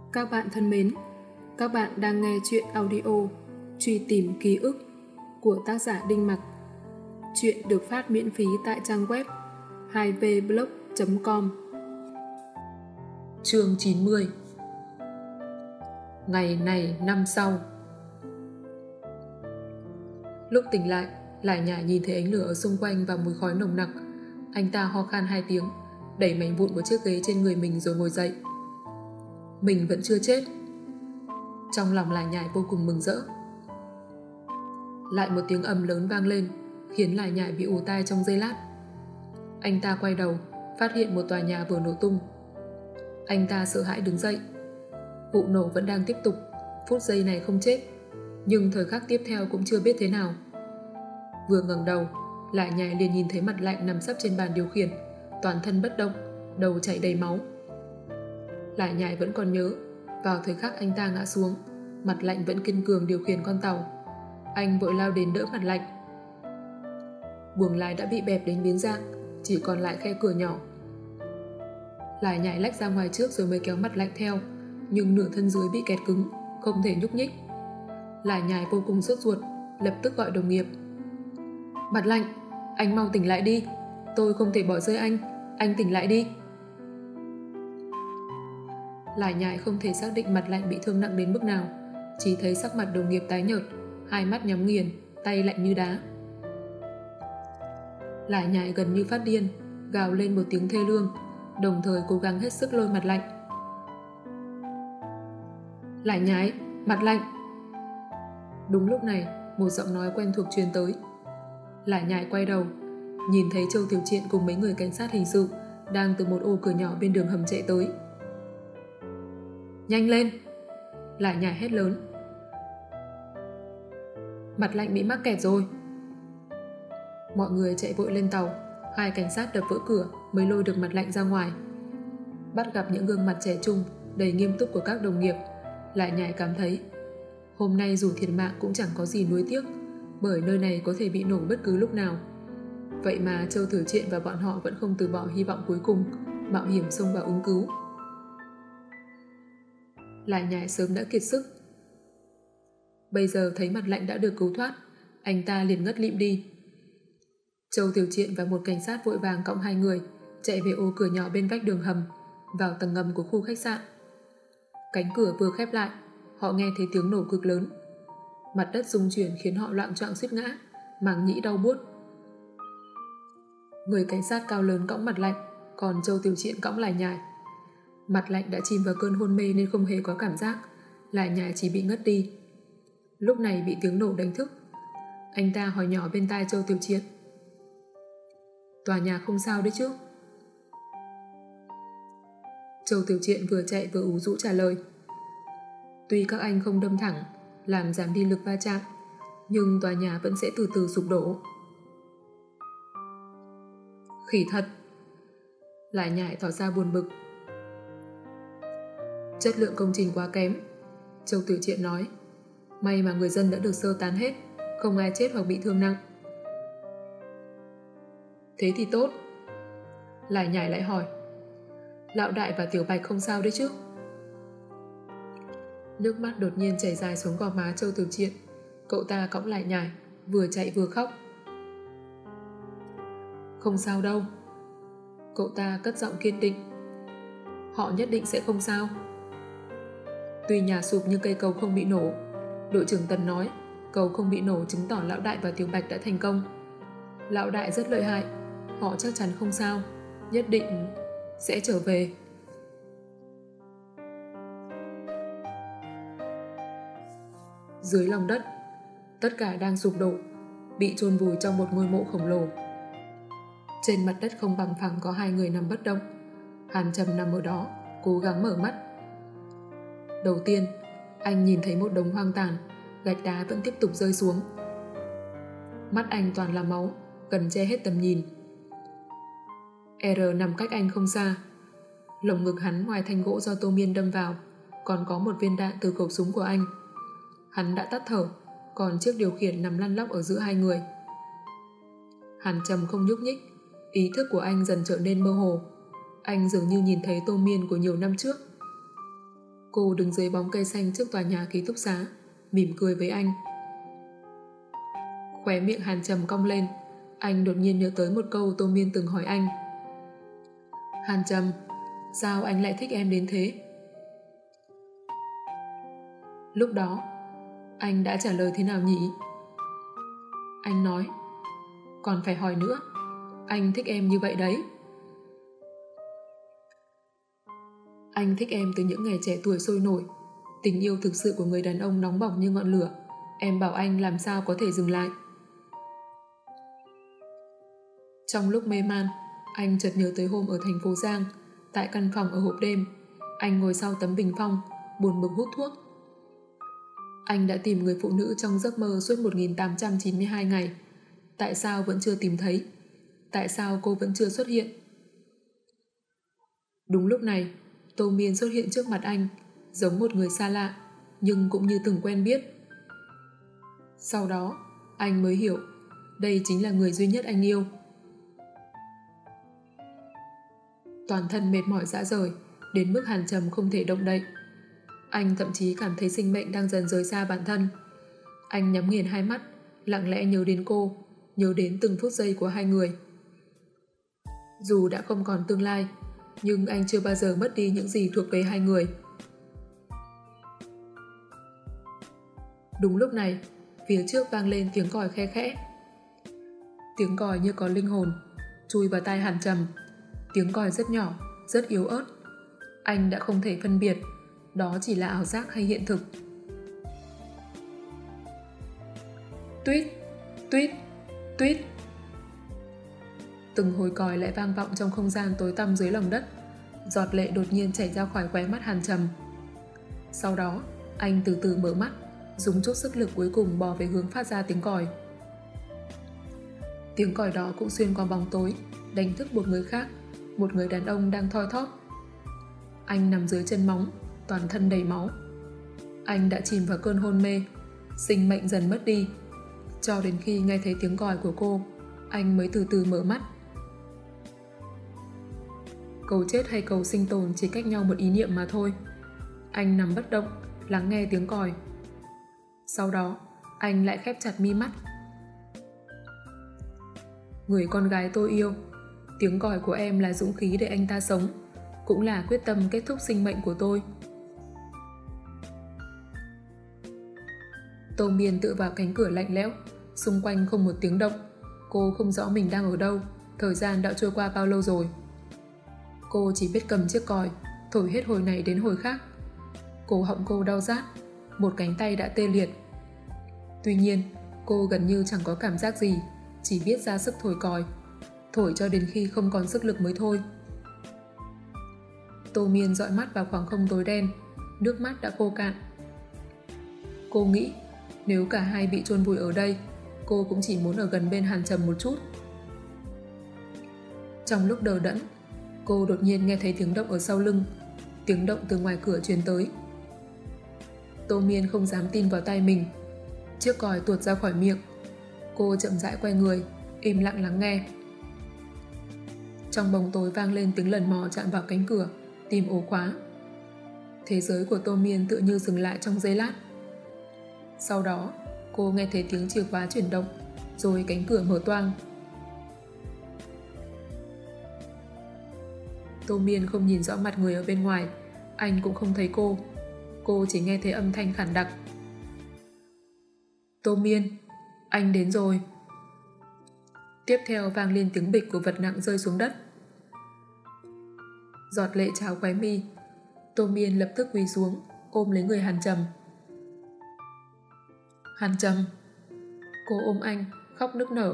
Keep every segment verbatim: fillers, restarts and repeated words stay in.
Các bạn thân mến, các bạn đang nghe chuyện audio Truy tìm ký ức của tác giả Đinh Mặc. Chuyện được phát miễn phí tại trang web hai v blog chấm com. Chương chín mươi. Ngày này năm sau. Lúc tỉnh lại, Lải Nhải nhìn thấy ánh lửa ở xung quanh và mùi khói nồng nặc. Anh ta ho khan hai tiếng, đẩy mảnh vụn của chiếc ghế trên người mình rồi ngồi dậy. Mình vẫn chưa chết. Trong lòng Lải Nhải vô cùng mừng rỡ. Lại một tiếng ầm lớn vang lên, khiến Lải Nhải bị ù tai trong giây lát. Anh ta quay đầu, phát hiện một tòa nhà vừa nổ tung. Anh ta sợ hãi đứng dậy. Vụ nổ vẫn đang tiếp tục, phút giây này không chết, nhưng thời khắc tiếp theo cũng chưa biết thế nào. Vừa ngẩng đầu, Lải Nhải liền nhìn thấy mặt Lạnh nằm sấp trên bàn điều khiển, toàn thân bất động, đầu chảy đầy máu. Lải Nhải vẫn còn nhớ, vào thời khắc anh ta ngã xuống, mặt Lạnh vẫn kiên cường điều khiển con tàu. Anh vội lao đến đỡ mặt Lạnh. Buồng lái đã bị bẹp đến biến dạng, chỉ còn lại khe cửa nhỏ. Lải Nhải lách ra ngoài trước rồi mới kéo mặt Lạnh theo, nhưng nửa thân dưới bị kẹt cứng, không thể nhúc nhích. Lải Nhải vô cùng sốt ruột, lập tức gọi đồng nghiệp. Mặt Lạnh, anh mau tỉnh lại đi, tôi không thể bỏ rơi anh, anh tỉnh lại đi. Lải Nhải không thể xác định mặt Lạnh bị thương nặng đến mức nào, chỉ thấy sắc mặt đồng nghiệp tái nhợt, hai mắt nhắm nghiền, tay lạnh như đá. Lải Nhải gần như phát điên, gào lên một tiếng thê lương, đồng thời cố gắng hết sức lôi mặt Lạnh. Lải Nhải, mặt Lạnh. Đúng lúc này, một giọng nói quen thuộc truyền tới. Lải Nhải quay đầu, nhìn thấy Châu Tiểu Triện cùng mấy người cảnh sát hình sự đang từ một ô cửa nhỏ bên đường hầm chạy tới. Nhanh lên! Lải Nhải hét lớn. Mặt Lạnh bị mắc kẹt rồi. Mọi người chạy vội lên tàu, hai cảnh sát đập vỡ cửa mới lôi được mặt Lạnh ra ngoài. Bắt gặp những gương mặt trẻ trung, đầy nghiêm túc của các đồng nghiệp, Lải Nhải cảm thấy hôm nay dù thiệt mạng cũng chẳng có gì nuối tiếc, bởi nơi này có thể bị nổ bất cứ lúc nào. Vậy mà Châu Tiểu Triện và bọn họ vẫn không từ bỏ hy vọng cuối cùng, mạo hiểm xông vào ứng cứu. Lải Nhải sớm đã kiệt sức. Bây giờ thấy mặt Lạnh đã được cứu thoát, anh ta liền ngất lịm đi. Châu Tiểu Triện và một cảnh sát vội vàng cõng hai người chạy về ô cửa nhỏ bên vách đường hầm, vào tầng ngầm của khu khách sạn. Cánh cửa vừa khép lại, họ nghe thấy tiếng nổ cực lớn. Mặt đất rung chuyển khiến họ loạng choạng suýt ngã, màng nhĩ đau buốt. Người cảnh sát cao lớn cõng mặt Lạnh, còn Châu Tiểu Triện cõng Lải Nhải. Mặt Lạnh đã chìm vào cơn hôn mê nên không hề có cảm giác, Lải Nhải chỉ bị ngất đi. Lúc này bị tiếng nổ đánh thức. Anh ta hỏi nhỏ bên tai Châu Tiểu Triện. Tòa nhà không sao đấy chứ? Châu Tiểu Triện vừa chạy vừa ú rũ trả lời. Tuy các anh không đâm thẳng, làm giảm đi lực va chạm, nhưng tòa nhà vẫn sẽ từ từ sụp đổ. Khỉ thật! Lải Nhải tỏ ra buồn bực. Chất lượng công trình quá kém, Châu Tiểu Triện nói. May mà người dân đã được sơ tán hết, không ai chết hoặc bị thương nặng. Thế thì tốt. Lải Nhải lại hỏi. Lão Đại và Tiểu Bạch không sao đấy chứ? Nước mắt đột nhiên chảy dài xuống gò má Châu Tiểu Triện. Cậu ta cõng Lải Nhải, vừa chạy vừa khóc. Không sao đâu. Cậu ta cất giọng kiên định. Họ nhất định sẽ không sao. Tuy nhà sụp nhưng cây cầu không bị nổ. Đội trưởng Tần nói cầu không bị nổ chứng tỏ Lão Đại và Tiểu Bạch đã thành công. Lão Đại rất lợi hại, họ chắc chắn không sao, nhất định sẽ trở về. Dưới lòng đất, tất cả đang sụp đổ, bị chôn vùi trong một ngôi mộ khổng lồ. Trên mặt đất không bằng phẳng có hai người nằm bất động. Hàn Trầm nằm ở đó, cố gắng mở mắt. Đầu tiên, anh nhìn thấy một đống hoang tàn, gạch đá vẫn tiếp tục rơi xuống. Mắt anh toàn là máu, gần che hết tầm nhìn. R nằm cách anh không xa. Lồng ngực hắn ngoài thanh gỗ do Tô Miên đâm vào, còn có một viên đạn từ khẩu súng của anh. Hắn đã tắt thở, còn chiếc điều khiển nằm lăn lóc ở giữa hai người. Hàn Trầm không nhúc nhích, ý thức của anh dần trở nên mơ hồ. Anh dường như nhìn thấy Tô Miên của nhiều năm trước. Cô đứng dưới bóng cây xanh trước tòa nhà ký túc xá, mỉm cười với anh. Khóe miệng Hàn Trầm cong lên, anh đột nhiên nhớ tới một câu Tô Miên từng hỏi anh. Hàn Trầm, sao anh lại thích em đến thế? Lúc đó, anh đã trả lời thế nào nhỉ? Anh nói, còn phải hỏi nữa, anh thích em như vậy đấy. Anh thích em từ những ngày trẻ tuổi sôi nổi. Tình yêu thực sự của người đàn ông nóng bỏng như ngọn lửa. Em bảo anh làm sao có thể dừng lại. Trong lúc mê man, anh chợt nhớ tới hôm ở thành phố Giang, tại căn phòng ở hộp đêm. Anh ngồi sau tấm bình phong, buồn bực hút thuốc. Anh đã tìm người phụ nữ trong giấc mơ suốt một nghìn tám trăm chín mươi hai ngày. Tại sao vẫn chưa tìm thấy? Tại sao cô vẫn chưa xuất hiện? Đúng lúc này, Tô Miên xuất hiện trước mặt anh, giống một người xa lạ, nhưng cũng như từng quen biết. Sau đó, anh mới hiểu, đây chính là người duy nhất anh yêu. Toàn thân mệt mỏi rã rời, đến mức Hàn Trầm không thể động đậy. Anh thậm chí cảm thấy sinh mệnh đang dần rời xa bản thân. Anh nhắm nghiền hai mắt, lặng lẽ nhớ đến cô, nhớ đến từng phút giây của hai người. Dù đã không còn tương lai, nhưng anh chưa bao giờ mất đi những gì thuộc về hai người. Đúng lúc này, phía trước vang lên tiếng còi khe khẽ. Tiếng còi như có linh hồn, chui vào tai Hàn Trầm. Tiếng còi rất nhỏ, rất yếu ớt. Anh đã không thể phân biệt đó chỉ là ảo giác hay hiện thực. Tuýt, tuýt, tuýt. Từng hồi còi lại vang vọng trong không gian tối tăm dưới lòng đất. Giọt lệ đột nhiên chảy ra khỏi khóe mắt Hàn Trầm. Sau đó, anh từ từ mở mắt, dùng chút sức lực cuối cùng bò về hướng phát ra tiếng còi. Tiếng còi đó cũng xuyên qua bóng tối, đánh thức một người khác, một người đàn ông đang thoi thóp. Anh nằm dưới chân móng, toàn thân đầy máu. Anh đã chìm vào cơn hôn mê, sinh mệnh dần mất đi. Cho đến khi nghe thấy tiếng còi của cô, anh mới từ từ mở mắt. Cầu chết hay cầu sinh tồn chỉ cách nhau một ý niệm mà thôi. Anh nằm bất động, lắng nghe tiếng còi. Sau đó, anh lại khép chặt mi mắt. Người con gái tôi yêu, tiếng còi của em là dũng khí để anh ta sống, cũng là quyết tâm kết thúc sinh mệnh của tôi. Tô Miên tựa vào cánh cửa lạnh lẽo, xung quanh không một tiếng động. Cô không rõ mình đang ở đâu, thời gian đã trôi qua bao lâu rồi. Cô chỉ biết cầm chiếc còi, thổi hết hồi này đến hồi khác. Cổ họng cô đau rát, một cánh tay đã tê liệt. Tuy nhiên, cô gần như chẳng có cảm giác gì, chỉ biết ra sức thổi còi, thổi cho đến khi không còn sức lực mới thôi. Tô Miên dõi mắt vào khoảng không tối đen, nước mắt đã khô cạn. Cô nghĩ, nếu cả hai bị chôn vùi ở đây, cô cũng chỉ muốn ở gần bên Hàn Trầm một chút. Trong lúc đờ đẫn, cô đột nhiên nghe thấy tiếng động ở sau lưng, tiếng động từ ngoài cửa truyền tới. Tô Miên không dám tin vào tai mình, chiếc còi tuột ra khỏi miệng. Cô chậm rãi quay người, im lặng lắng nghe. Trong bóng tối vang lên tiếng lần mò chạm vào cánh cửa, tìm ổ khóa. Thế giới của Tô Miên tự như dừng lại trong giây lát. Sau đó, cô nghe thấy tiếng chìa khóa chuyển động, rồi cánh cửa mở toang. Tô Miên không nhìn rõ mặt người ở bên ngoài, anh cũng không thấy cô. Cô chỉ nghe thấy âm thanh khản đặc. Tô Miên, anh đến rồi. Tiếp theo vang lên tiếng bịch của vật nặng rơi xuống đất. Giọt lệ trào khóe mi. Tô Miên lập tức quỳ xuống, ôm lấy người Hàn Trầm. Hàn Trầm. Cô ôm anh, khóc nức nở.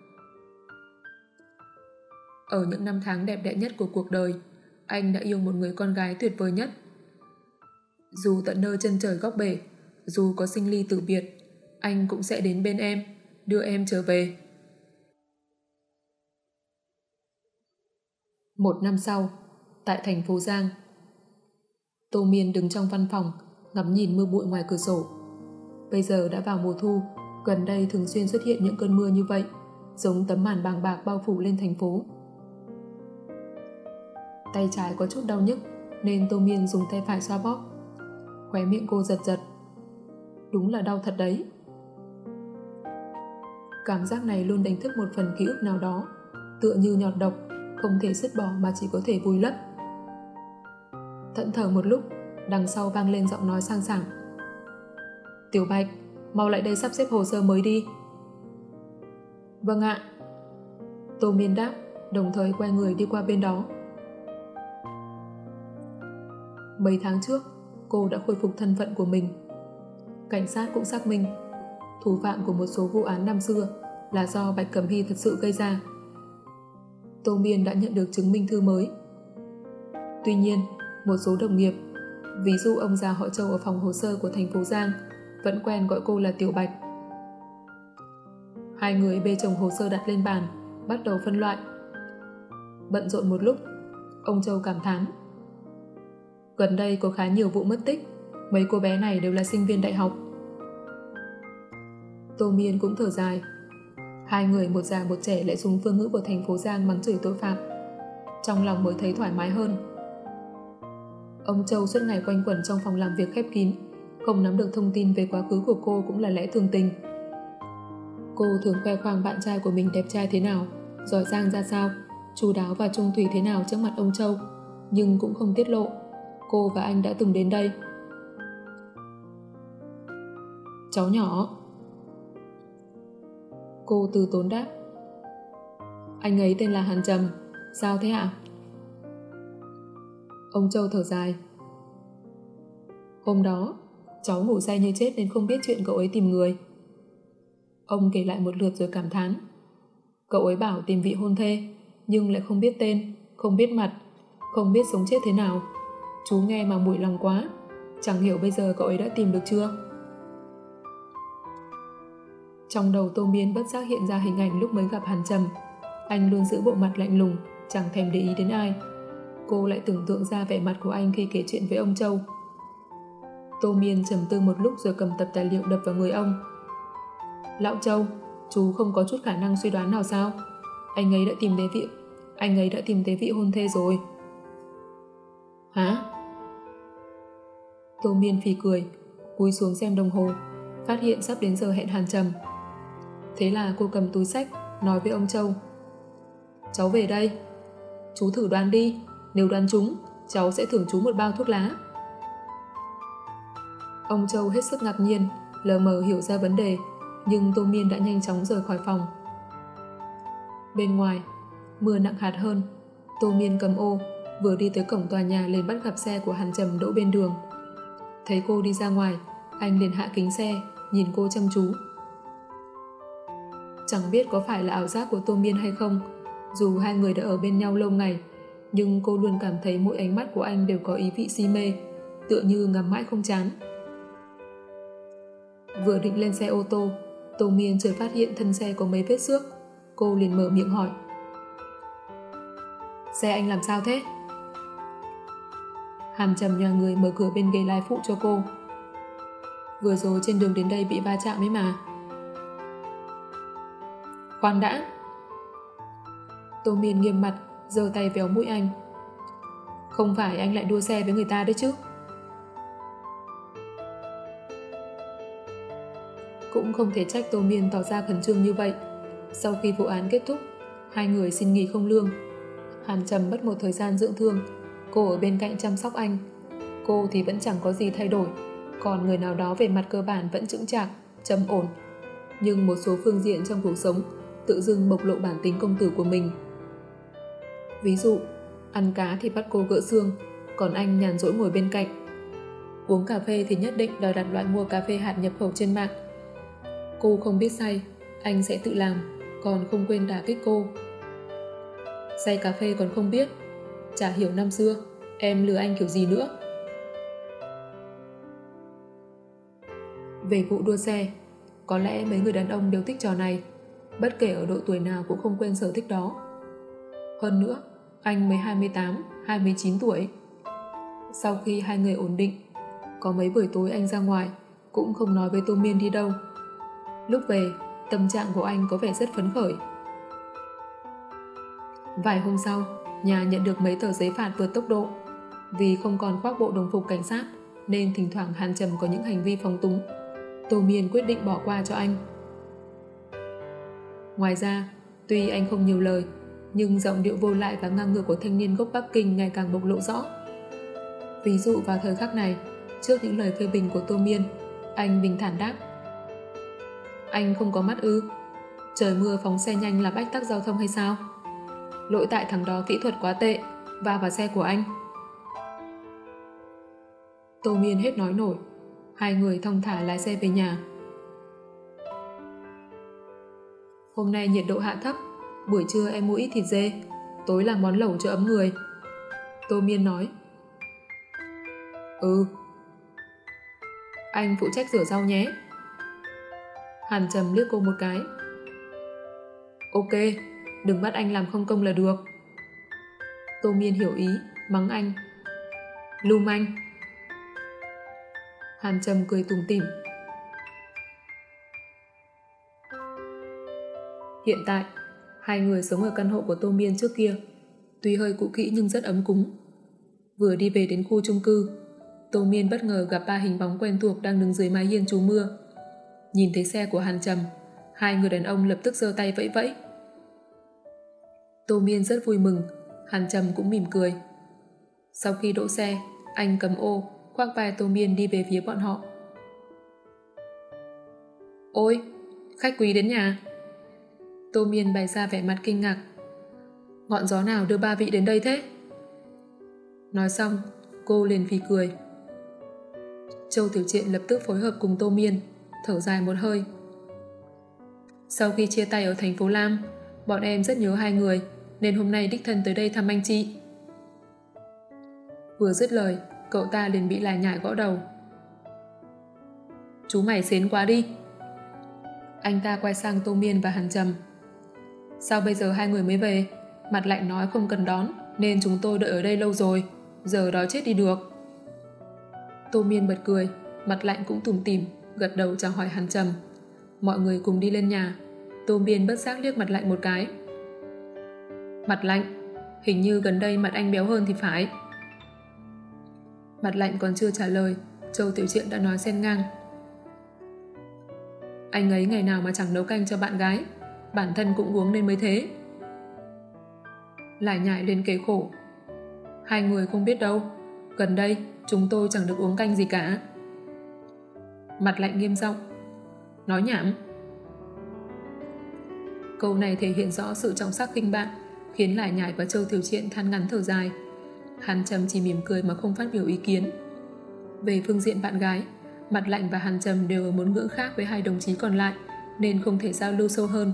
Ở những năm tháng đẹp đẽ nhất của cuộc đời, anh đã yêu một người con gái tuyệt vời nhất. Dù tận nơi chân trời góc bể, dù có sinh ly tử biệt, anh cũng sẽ đến bên em, đưa em trở về. Một năm sau, tại thành phố Giang, Tô Miên đứng trong văn phòng, ngắm nhìn mưa bụi ngoài cửa sổ. Bây giờ đã vào mùa thu, gần đây thường xuyên xuất hiện những cơn mưa như vậy, giống tấm màn bàng bạc bao phủ lên thành phố. Tay trái có chút đau nhức, nên Tô Miên dùng tay phải xoa bóp. Khóe miệng cô giật giật. Đúng là đau thật đấy. Cảm giác này luôn đánh thức một phần ký ức nào đó, tựa như nhọt độc, không thể dứt bỏ mà chỉ có thể vùi lấp. Thẫn thờ một lúc, đằng sau vang lên giọng nói sang sảng. Tiểu Bạch, mau lại đây sắp xếp hồ sơ mới đi. Vâng ạ. Tô Miên đáp, đồng thời quay người đi qua bên đó. Mấy tháng trước, cô đã khôi phục thân phận của mình. Cảnh sát cũng xác minh thủ phạm của một số vụ án năm xưa là do Bạch Cẩm Hy thật sự gây ra. Tô Miên đã nhận được chứng minh thư mới. Tuy nhiên, một số đồng nghiệp, ví dụ ông già họ Châu ở phòng hồ sơ của thành phố Giang, vẫn quen gọi cô là Tiểu Bạch. Hai người bê chồng hồ sơ đặt lên bàn, bắt đầu phân loại. Bận rộn một lúc, ông Châu cảm thán. Gần đây có khá nhiều vụ mất tích, mấy cô bé này đều là sinh viên đại học. Tô Miên cũng thở dài. Hai người một già một trẻ lại dùng phương ngữ của thành phố Giang mắng chửi tội phạm. Trong lòng mới thấy thoải mái hơn. Ông Châu suốt ngày quanh quẩn trong phòng làm việc khép kín, không nắm được thông tin về quá khứ của cô cũng là lẽ thường tình. Cô thường khoe khoang bạn trai của mình đẹp trai thế nào, giỏi giang ra sao, chu đáo và trung thủy thế nào trước mặt ông Châu, nhưng cũng không tiết lộ cô và anh đã từng đến đây. Cháu nhỏ. Cô từ tốn đáp. Anh ấy tên là Hàn Trầm. Sao thế ạ? Ông Châu thở dài. Hôm đó, cháu ngủ say như chết nên không biết chuyện cậu ấy tìm người. Ông kể lại một lượt rồi cảm thán. Cậu ấy bảo tìm vị hôn thê, nhưng lại không biết tên, không biết mặt, không biết sống chết thế nào. Chú nghe mà mủi lòng quá. Chẳng hiểu bây giờ cậu ấy đã tìm được chưa? Trong đầu Tô Miên bất giác hiện ra hình ảnh lúc mới gặp Hàn Trầm. Anh luôn giữ bộ mặt lạnh lùng, chẳng thèm để ý đến ai. Cô lại tưởng tượng ra vẻ mặt của anh khi kể chuyện với ông Châu. Tô Miên trầm tư một lúc rồi cầm tập tài liệu đập vào người ông. Lão Châu, chú không có chút khả năng suy đoán nào sao? Anh ấy đã tìm thấy vị, anh ấy đã tìm thấy vị hôn thê rồi. Hả? Tô Miên phì cười, cúi xuống xem đồng hồ, phát hiện sắp đến giờ hẹn Hàn Trầm. Thế là cô cầm túi xách, nói với ông Châu. Cháu về đây. Chú thử đoán đi, nếu đoán trúng, cháu sẽ thưởng chú một bao thuốc lá. Ông Châu hết sức ngạc nhiên, lờ mờ hiểu ra vấn đề, nhưng Tô Miên đã nhanh chóng rời khỏi phòng. Bên ngoài, mưa nặng hạt hơn. Tô Miên cầm ô, vừa đi tới cổng tòa nhà liền bắt gặp xe của Hàn Trầm đỗ bên đường. Thấy cô đi ra ngoài, anh liền hạ kính xe, nhìn cô chăm chú. Chẳng biết có phải là ảo giác của Tô Miên hay không, dù hai người đã ở bên nhau lâu ngày, nhưng cô luôn cảm thấy mỗi ánh mắt của anh đều có ý vị si mê, tựa như ngắm mãi không chán. Vừa định lên xe ô tô, Tô Miên chợt phát hiện thân xe có mấy vết xước. Cô liền mở miệng hỏi. Xe anh làm sao thế? Hàn Trầm nhờ người mở cửa bên ghế lái phụ cho cô. Vừa rồi trên đường đến đây bị va chạm ấy mà. Khoan đã. Tô Miên nghiêm mặt, giơ tay véo mũi anh. Không phải anh lại đua xe với người ta đấy chứ? Cũng không thể trách Tô Miên tỏ ra khẩn trương như vậy. Sau khi vụ án kết thúc, hai người xin nghỉ không lương. Hàn Trầm mất một thời gian dưỡng thương, cô ở bên cạnh chăm sóc anh. Cô thì vẫn chẳng có gì thay đổi, còn người nào đó về mặt cơ bản vẫn chững chạc, trầm ổn. Nhưng một số phương diện trong cuộc sống tự dưng bộc lộ bản tính công tử của mình. Ví dụ, ăn cá thì bắt cô gỡ xương, còn anh nhàn rỗi ngồi bên cạnh. Uống cà phê thì nhất định đòi đặt loại mua cà phê hạt nhập khẩu trên mạng. Cô không biết say, anh sẽ tự làm, còn không quên đả kích cô. Say cà phê còn không biết, chả hiểu năm xưa em lừa anh kiểu gì nữa. Về vụ đua xe, có lẽ mấy người đàn ông đều thích trò này, bất kể ở độ tuổi nào cũng không quên sở thích đó. Hơn nữa, anh mới hai mươi tám, hai mươi chín tuổi. Sau khi hai người ổn định, có mấy buổi tối anh ra ngoài, cũng không nói với Tô Miên đi đâu. Lúc về, tâm trạng của anh có vẻ rất phấn khởi. Vài hôm sau, nhà nhận được mấy tờ giấy phạt vượt tốc độ. Vì không còn khoác bộ đồng phục cảnh sát, nên thỉnh thoảng Hàn Trầm có những hành vi phóng túng. Tô Miên quyết định bỏ qua cho anh. Ngoài ra, tuy anh không nhiều lời, nhưng giọng điệu vô lại và ngang ngược của thanh niên gốc Bắc Kinh ngày càng bộc lộ rõ. Ví dụ vào thời khắc này, trước những lời phê bình của Tô Miên, anh bình thản đáp: Anh không có mắt ư? Trời mưa phóng xe nhanh là bách tắc giao thông hay sao? Lỗi tại thằng đó kỹ thuật quá tệ, va vào xe của anh. Tô Miên hết nói nổi. Hai người thong thả lái xe về nhà. Hôm nay nhiệt độ hạ thấp, buổi trưa em mua ít thịt dê, tối làm món lẩu cho ấm người. Tô Miên nói. Ừ. Anh phụ trách rửa rau nhé. Hàn Trầm liếc cô một cái. Ok, đừng bắt anh làm không công là được. Tô Miên hiểu ý, mắng anh. Lùm anh. Hàn Trầm cười tủm tỉm. Hiện tại, hai người sống ở căn hộ của Tô Miên trước kia, tuy hơi cũ kỹ nhưng rất ấm cúng. Vừa đi về đến khu chung cư, Tô Miên bất ngờ gặp ba hình bóng quen thuộc đang đứng dưới mái hiên trú mưa. Nhìn thấy xe của Hàn Trầm, hai người đàn ông lập tức giơ tay vẫy vẫy. Tô Miên rất vui mừng, Hàn Trầm cũng mỉm cười. Sau khi đỗ xe, anh cầm ô, khoác vai Tô Miên đi về phía bọn họ. Ôi, khách quý đến nhà. Tô Miên bày ra vẻ mặt kinh ngạc. Ngọn gió nào đưa ba vị đến đây thế? Nói xong, cô liền phì cười. Châu Tiểu Triện lập tức phối hợp cùng Tô Miên, thở dài một hơi. Sau khi chia tay ở thành phố Lam, bọn em rất nhớ hai người, nên hôm nay đích thân tới đây thăm anh chị. Vừa dứt lời, cậu ta liền bị lải nhải gõ đầu. Chú mày xến quá đi. Anh ta quay sang Tô Miên và Hàn Trầm. Sao bây giờ hai người mới về? Mặt Lạnh nói không cần đón, nên chúng tôi đợi ở đây lâu rồi, giờ đói chết đi được. Tô Miên bật cười, Mặt Lạnh cũng tủm tỉm, gật đầu chào hỏi Hàn Trầm. Mọi người cùng đi lên nhà. Tô Miên bất giác liếc Mặt Lạnh một cái. Mặt Lạnh, hình như gần đây mặt anh béo hơn thì phải. Mặt Lạnh còn chưa trả lời, Châu Tiểu Triện đã nói xen ngang. Anh ấy ngày nào mà chẳng nấu canh cho bạn gái, bản thân cũng uống nên mới thế. Lải nhải lên kể khổ. Hai người không biết đâu, gần đây chúng tôi chẳng được uống canh gì cả. Mặt Lạnh nghiêm giọng. Nói nhảm. Câu này thể hiện rõ sự trọng sắc khinh bạn, khiến Lải nhải và Châu Tiểu Triện than ngắn thở dài. Hàn Trầm chỉ mỉm cười mà không phát biểu ý kiến. Về phương diện bạn gái, Mặt Lạnh và Hàn Trầm đều ở một ngưỡng khác với hai đồng chí còn lại, nên không thể giao lưu sâu hơn.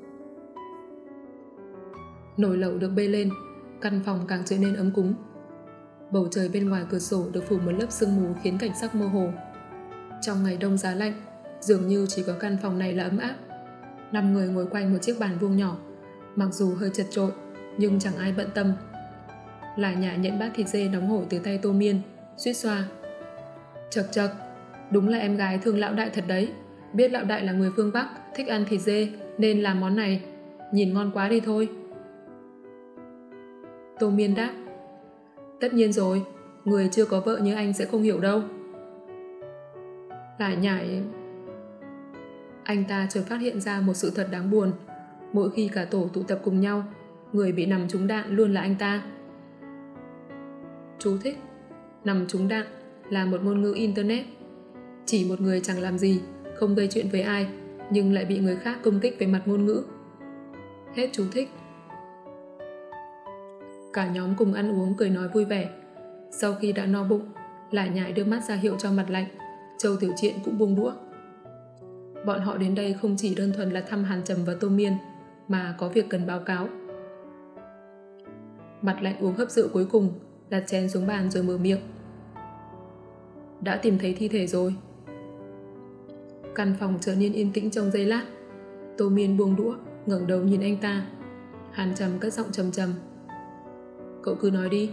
Nồi lẩu được bê lên, căn phòng càng trở nên ấm cúng. Bầu trời bên ngoài cửa sổ được phủ một lớp sương mù khiến cảnh sắc mơ hồ. Trong ngày đông giá lạnh, dường như chỉ có căn phòng này là ấm áp. Năm người ngồi quanh một chiếc bàn vuông nhỏ, mặc dù hơi chật chội, nhưng chẳng ai bận tâm. Lải nhải nhận bát thịt dê nóng hổi từ tay Tô Miên, suýt xoa. Chật chật, đúng là em gái thương lão đại thật đấy. Biết lão đại là người phương Bắc, thích ăn thịt dê, nên làm món này. Nhìn ngon quá đi thôi. Tô Miên đáp. Tất nhiên rồi, người chưa có vợ như anh sẽ không hiểu đâu. Lải nhải. Anh ta chợt phát hiện ra một sự thật đáng buồn. Mỗi khi cả tổ tụ tập cùng nhau, người bị nằm trúng đạn luôn là anh ta. Chú thích. Nằm trúng đạn là một ngôn ngữ Internet. Chỉ một người chẳng làm gì, không gây chuyện với ai, nhưng lại bị người khác công kích về mặt ngôn ngữ. Hết chú thích. Cả nhóm cùng ăn uống cười nói vui vẻ. Sau khi đã no bụng, Lải nhải đưa mắt ra hiệu cho Mặt Lạnh. Châu Tiểu Triện cũng buông đũa. Bọn họ đến đây không chỉ đơn thuần là thăm Hàn Trầm và Tô Miên, mà có việc cần báo cáo. Mặt Lạnh uống hớp rượu cuối cùng, đặt chén xuống bàn rồi mở miệng. Đã tìm thấy thi thể rồi. Căn phòng trở nên yên tĩnh trong giây lát. Tô Miên buông đũa, ngẩng đầu nhìn anh ta. Hàn Trầm cất giọng trầm trầm. Cậu cứ nói đi.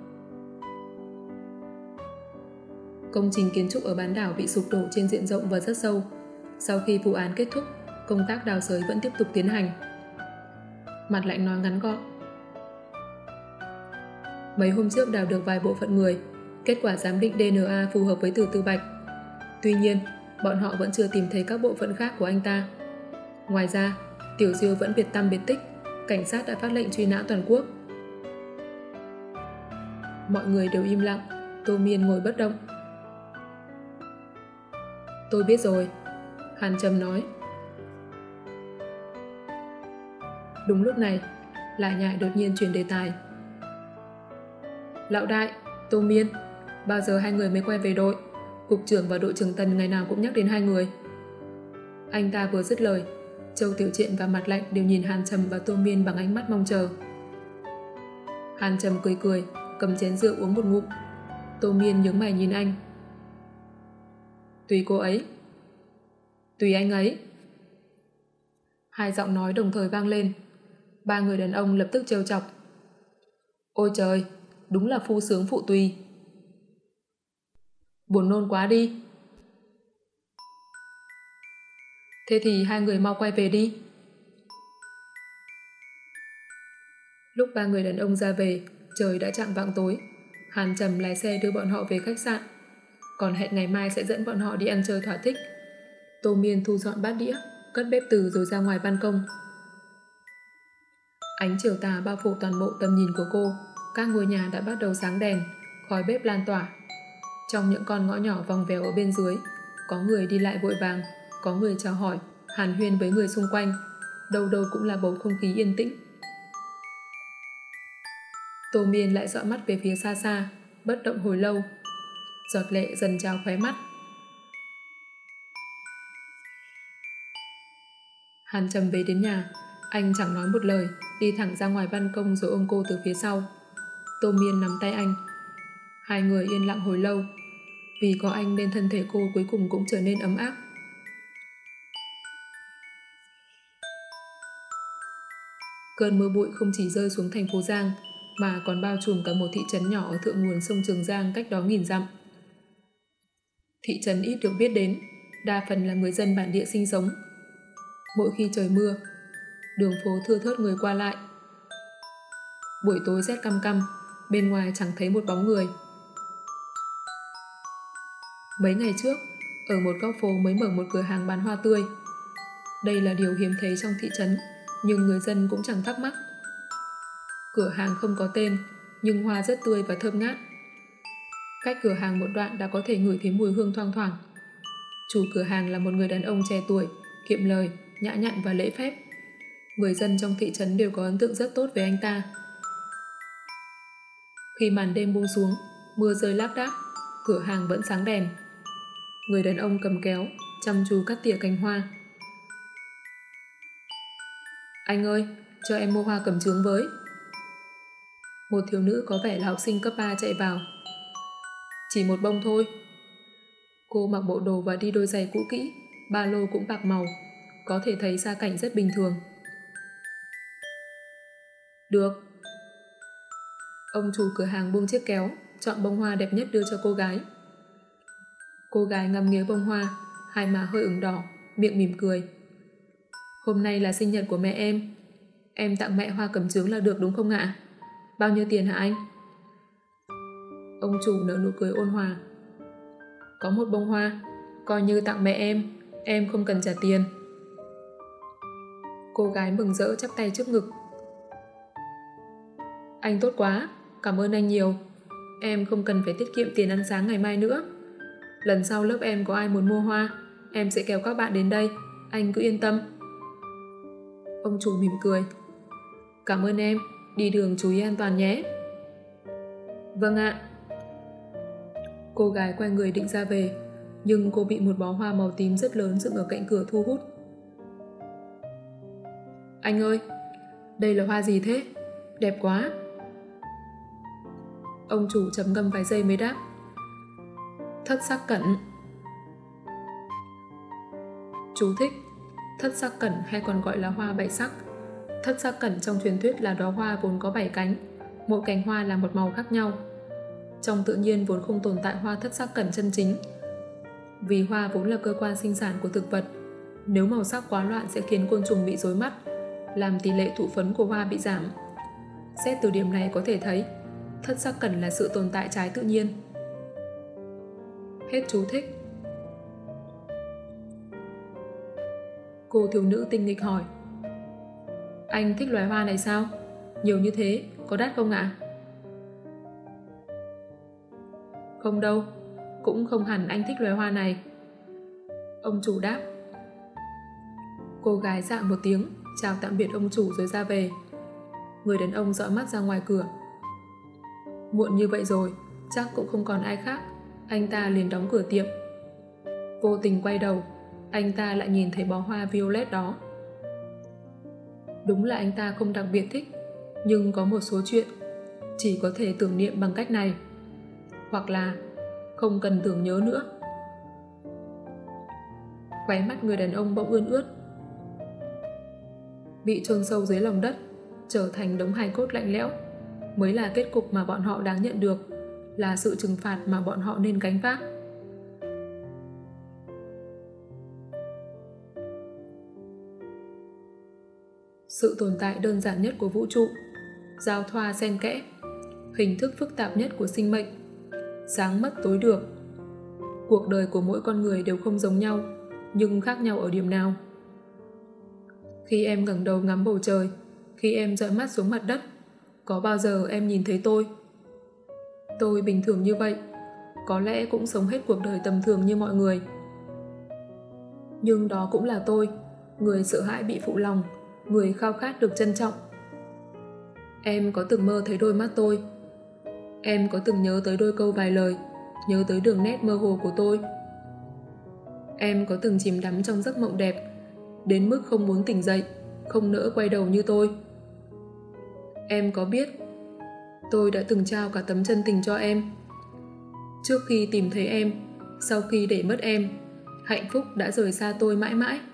Công trình kiến trúc ở bán đảo bị sụp đổ trên diện rộng và rất sâu. Sau khi vụ án kết thúc, công tác đào xới vẫn tiếp tục tiến hành. Mặt Lạnh nói ngắn gọn. Mấy hôm trước đào được vài bộ phận người, Kết quả giám định đê en a phù hợp với Từ Tư Bạch. Tuy nhiên, bọn họ vẫn chưa tìm thấy các bộ phận khác của anh ta. Ngoài ra, Tiểu Diêu vẫn biệt tăm biệt tích, cảnh sát đã phát lệnh truy nã toàn quốc. Mọi người đều im lặng, Tô Miên ngồi bất động. Tôi biết rồi, Hàn Trầm nói. Đúng lúc này, Lại Nhại đột nhiên chuyển đề tài. Lão đại, Tô Miên, bao giờ hai người mới quay về đội? Cục trưởng và đội trưởng Tần ngày nào cũng nhắc đến hai người. Anh ta vừa dứt lời, Châu Tiểu Triện và Mặt Lạnh đều nhìn Hàn Trầm và Tô Miên bằng ánh mắt mong chờ. Hàn Trầm cười cười, cầm chén rượu uống một ngụm. Tô Miên nhướng mày nhìn anh. Tùy cô ấy. Tùy anh ấy. Hai giọng nói đồng thời vang lên. Ba người đàn ông lập tức trêu chọc. Ôi trời, đúng là phu sướng phụ tùy. Buồn nôn quá đi. Thế thì hai người mau quay về đi. Lúc ba người đàn ông ra về, trời đã chạng vạng tối. Hàn Trầm lái xe đưa bọn họ về khách sạn, còn hẹn ngày mai sẽ dẫn bọn họ đi ăn chơi thỏa thích. Tô Miên thu dọn bát đĩa, cất bếp từ rồi ra ngoài ban công. Ánh chiều tà bao phủ toàn bộ tầm nhìn của cô. Các ngôi nhà đã bắt đầu sáng đèn, khói bếp lan tỏa. Trong những con ngõ nhỏ vòng vèo ở bên dưới, có người đi lại vội vàng, có người chào hỏi, hàn huyên với người xung quanh. Đâu đâu cũng là bầu không khí yên tĩnh. Tô Miên lại dõi mắt về phía xa xa, bất động hồi lâu. Giọt lệ dần trào khóe mắt. Hàn Trầm về đến nhà, anh chẳng nói một lời, đi thẳng ra ngoài ban công rồi ôm cô từ phía sau. Tô Miên nắm tay anh. Hai người yên lặng hồi lâu. Vì có anh nên thân thể cô cuối cùng cũng trở nên ấm áp. Cơn mưa bụi không chỉ rơi xuống thành phố Giang, mà còn bao trùm cả một thị trấn nhỏ ở thượng nguồn sông Trường Giang cách đó nghìn dặm. Thị trấn ít được biết đến, đa phần là người dân bản địa sinh sống. Mỗi khi trời mưa, đường phố thưa thớt người qua lại. Buổi tối rét căm căm, bên ngoài chẳng thấy một bóng người. Mấy ngày trước, ở một góc phố mới mở một cửa hàng bán hoa tươi. Đây là điều hiếm thấy trong thị trấn, nhưng người dân cũng chẳng thắc mắc. Cửa hàng không có tên, nhưng hoa rất tươi và thơm ngát. Cách cửa hàng một đoạn đã có thể ngửi thấy mùi hương thoang thoảng. Chủ cửa hàng là một người đàn ông trẻ tuổi, kiệm lời, nhã nhặn và lễ phép. Người dân trong thị trấn đều có ấn tượng rất tốt về anh ta. Khi màn đêm buông xuống, mưa rơi lác đác, cửa hàng vẫn sáng đèn. Người đàn ông cầm kéo, chăm chú cắt tỉa cành hoa. Anh ơi, cho em mua hoa cẩm chướng với. Một thiếu nữ có vẻ là học sinh cấp ba chạy vào. Chỉ một bông thôi. Cô mặc bộ đồ và đi đôi giày cũ kỹ, ba lô cũng bạc màu, có thể thấy gia cảnh rất bình thường. Được. Ông chủ cửa hàng buông chiếc kéo, chọn bông hoa đẹp nhất đưa cho cô gái. Cô gái ngắm nghía bông hoa, hai má hơi ửng đỏ, miệng mỉm cười. Hôm nay là sinh nhật của mẹ em. Em tặng mẹ hoa cẩm chướng là được đúng không ạ? Bao nhiêu tiền hả anh? Ông chủ nở nụ cười ôn hòa. Có một bông hoa, coi như tặng mẹ em, em không cần trả tiền. Cô gái mừng rỡ chắp tay trước ngực. Anh tốt quá, cảm ơn anh nhiều. Em không cần phải tiết kiệm tiền ăn sáng ngày mai nữa. Lần sau lớp em có ai muốn mua hoa, em sẽ kéo các bạn đến đây, anh cứ yên tâm. Ông chủ mỉm cười. Cảm ơn em, đi đường chú ý an toàn nhé. Vâng ạ. Cô gái quay người định ra về, nhưng cô bị một bó hoa màu tím rất lớn dựng ở cạnh cửa thu hút. Anh ơi, đây là hoa gì thế? Đẹp quá. Ông chủ trầm ngâm vài giây mới đáp. Thất sắc cẩn. Chú thích: thất sắc cẩn hay còn gọi là hoa bảy sắc. Thất sắc cẩn trong truyền thuyết là đóa hoa vốn có bảy cánh, mỗi cánh hoa là một màu khác nhau. Trong tự nhiên vốn không tồn tại hoa thất sắc cẩn chân chính. Vì hoa vốn là cơ quan sinh sản của thực vật, nếu màu sắc quá loạn sẽ khiến côn trùng bị rối mắt, làm tỷ lệ thụ phấn của hoa bị giảm. Xét từ điểm này có thể thấy, thất sắc cẩn là sự tồn tại trái tự nhiên. Hết chú thích. Cô thiếu nữ tinh nghịch hỏi. Anh thích loài hoa này sao? Nhiều như thế, có đắt không ạ? Không đâu, cũng không hẳn anh thích loài hoa này. Ông chủ đáp. Cô gái dạ một tiếng, chào tạm biệt ông chủ rồi ra về. Người đàn ông dõi mắt ra ngoài cửa. Muộn như vậy rồi, chắc cũng không còn ai khác. Anh ta liền đóng cửa tiệm. Vô tình quay đầu, anh ta lại nhìn thấy bó hoa violet đó. Đúng là anh ta không đặc biệt thích, nhưng có một số chuyện chỉ có thể tưởng niệm bằng cách này. Hoặc là không cần tưởng nhớ nữa. Khóe mắt người đàn ông bỗng ươn ướt. Bị chôn sâu dưới lòng đất, trở thành đống hài cốt lạnh lẽo mới là kết cục mà bọn họ đáng nhận được, là sự trừng phạt mà bọn họ nên gánh vác. Sự tồn tại đơn giản nhất của vũ trụ, giao thoa xen kẽ, hình thức phức tạp nhất của sinh mệnh, sáng mất tối được. Cuộc đời của mỗi con người đều không giống nhau, nhưng khác nhau ở điểm nào? Khi em ngẩng đầu ngắm bầu trời, khi em dõi mắt xuống mặt đất, có bao giờ em nhìn thấy tôi? Tôi bình thường như vậy, có lẽ cũng sống hết cuộc đời tầm thường như mọi người. Nhưng đó cũng là tôi, người sợ hãi bị phụ lòng, người khao khát được trân trọng. Em có từng mơ thấy đôi mắt tôi. Em có từng nhớ tới đôi câu vài lời, nhớ tới đường nét mơ hồ của tôi. Em có từng chìm đắm trong giấc mộng đẹp, đến mức không muốn tỉnh dậy, không nỡ quay đầu như tôi. Em có biết tôi đã từng trao cả tấm chân tình cho em. Trước khi tìm thấy em, sau khi để mất em, hạnh phúc đã rời xa tôi mãi mãi.